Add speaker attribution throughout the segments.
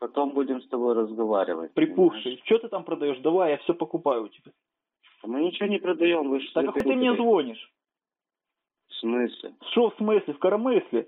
Speaker 1: Потом будем с тобой разговаривать.
Speaker 2: Припухший. Что ты там продаешь? Давай, я все покупаю у тебя.
Speaker 1: Мы ничего не продаем, вы что?
Speaker 2: Так а ты мне звонишь?
Speaker 1: В смысле?
Speaker 2: Что в смысле? В коромысле?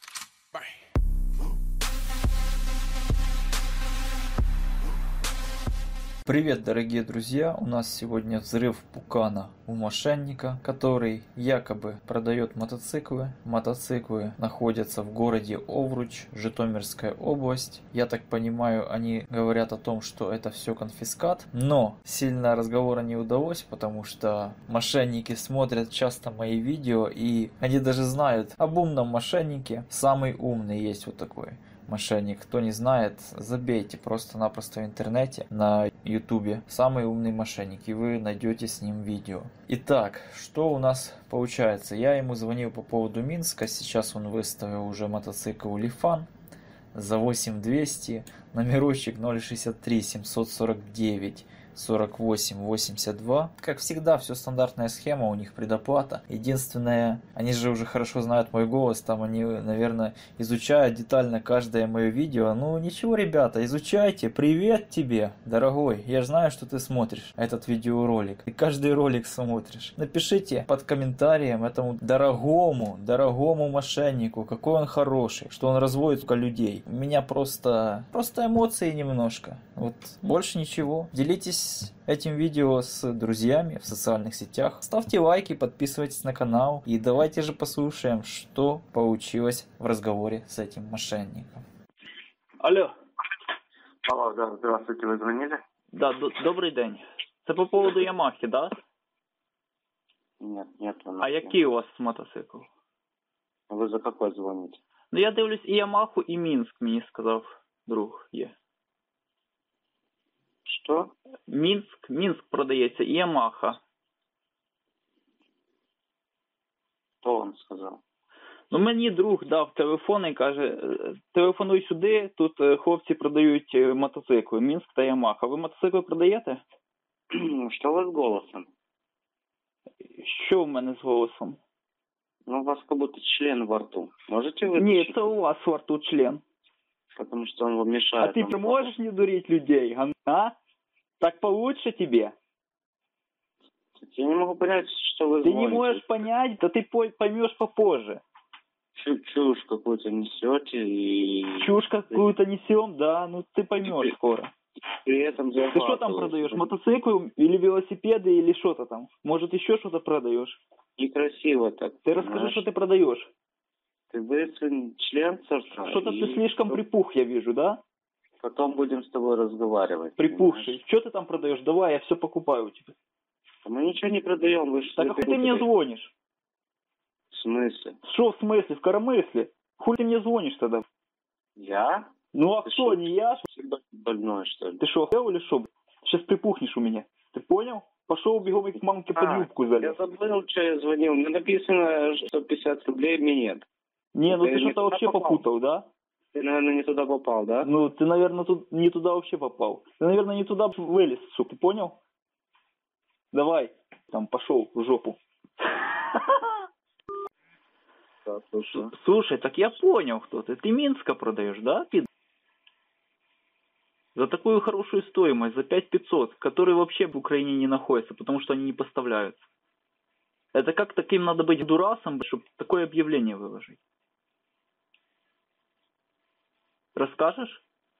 Speaker 2: Привет, дорогие друзья! У нас сегодня взрыв пукана у мошенника, который якобы продает мотоциклы. Мотоциклы находятся в городе Овруч, Житомирская область. Я так понимаю, они говорят о том, что это все конфискат. Но сильно разговора не удалось, потому что мошенники смотрят часто мои видео, и они даже знают об умном мошеннике. Самый умный есть вот такой мошенник. Кто не знает, забейте просто-напросто в интернете, на ютубе, самый умный мошенник, и вы найдете с ним видео. Итак, что у нас получается? Я ему звонил по поводу Минска, сейчас он выставил уже мотоцикл Лифан за 8200, номерочек 063 749 48 82. Как всегда, все стандартная схема, у них предоплата. Единственное, они же уже хорошо знают мой голос, там они, наверное, изучают детально каждое мое видео. Ну ничего, ребята, изучайте. Привет тебе, дорогой. Я же знаю, что ты смотришь этот видеоролик. И каждый ролик смотришь. Напишите под комментарием этому дорогому мошеннику, какой он хороший, что он разводит только людей. У меня просто эмоции немножко. Вот больше ничего. Делитесь этим видео с друзьями в социальных сетях. Ставьте лайки, подписывайтесь на канал. И давайте же послушаем, что получилось в разговоре с этим мошенником. Алло.
Speaker 1: Алло, да, здравствуйте, вы звонили?
Speaker 2: Да, добрий день. Це по поводу Ямахи, да?
Speaker 1: Нет,
Speaker 2: А який у вас мотоцикл?
Speaker 1: Вы за какой звоните?
Speaker 2: Ну я дивлюсь і Ямаху, і Мінськ, мені сказав друг є.
Speaker 1: Что?
Speaker 2: Мінськ продається і Ямаха.
Speaker 1: Кто вам сказал?
Speaker 2: Ну мені друг дав телефон і каже, телефонуй сюди, тут хлопці продають мотоцикли, Мінськ та Ямаха. Ви мотоцикли продаєте?
Speaker 1: Что у вас с голосом?
Speaker 2: Що в мене з голосом?
Speaker 1: Ну, у вас как будто член во рту. Можете вы?
Speaker 2: Ні, це у вас во рту член.
Speaker 1: Потому что он вам мешает.
Speaker 2: А ты можешь не дурить людей, а? Так получше тебе?
Speaker 1: Я не могу понять, что вы
Speaker 2: Ты
Speaker 1: звоните.
Speaker 2: не можешь понять, да ты поймешь попозже.
Speaker 1: Чушь какую-то несете и...
Speaker 2: Чушь какую-то несем, да, ну ты поймешь скоро.
Speaker 1: При этом
Speaker 2: Ты что там продаешь? Мотоциклы или велосипеды или что-то там? Может еще что-то продаешь?
Speaker 1: Некрасиво так.
Speaker 2: Ты расскажи, что ты продаешь.
Speaker 1: Ты выяснил член сорта.
Speaker 2: Что-то ты слишком припух, я вижу, да?
Speaker 1: Потом будем с тобой разговаривать.
Speaker 2: Припухший. Что ты там продаешь? Давай, я все покупаю у тебя.
Speaker 1: Мы ничего не продаем. Вы что?
Speaker 2: Так а ты мне звонишь?
Speaker 1: В смысле?
Speaker 2: Что в смысле? В коромысле? Хуй ты мне звонишь тогда?
Speaker 1: Я?
Speaker 2: Ну а
Speaker 1: Ты
Speaker 2: кто,
Speaker 1: шо,
Speaker 2: не я?
Speaker 1: больной, что ли?
Speaker 2: Ты что, охуел или что? Сейчас припухнешь у меня. Ты понял? Пошел бегом к мамке под юбку залез.
Speaker 1: Я забыл, что я звонил. Мне написано, что 50 рублей мне нет.
Speaker 2: Не, ну
Speaker 1: Ты
Speaker 2: ты
Speaker 1: не
Speaker 2: что-то
Speaker 1: туда
Speaker 2: вообще
Speaker 1: попал?
Speaker 2: попутал, да?
Speaker 1: Ты, наверное, не туда попал, да?
Speaker 2: Ну, ты, наверное, тут не туда вообще попал. Ты, наверное, не туда вылез, сука, ты понял? Давай, там, пошел в жопу.
Speaker 1: Да, слушай.
Speaker 2: Слушай, так я понял, кто ты. Ты Минска продаешь, да, пид? За такую хорошую стоимость, за 5500, которые вообще в Украине не находятся, потому что они не поставляются. Это как таким надо быть дурасом, чтобы такое объявление выложить? Расскажешь?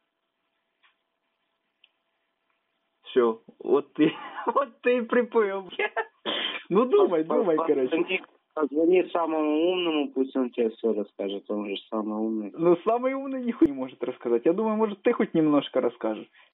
Speaker 2: Все, вот ты и приплыл. Ну думай, короче.
Speaker 1: Позвони самому умному, пусть он тебе все расскажет, он же самый умный.
Speaker 2: Ну самый умный нихуя не может рассказать. Я думаю, может ты хоть немножко расскажешь.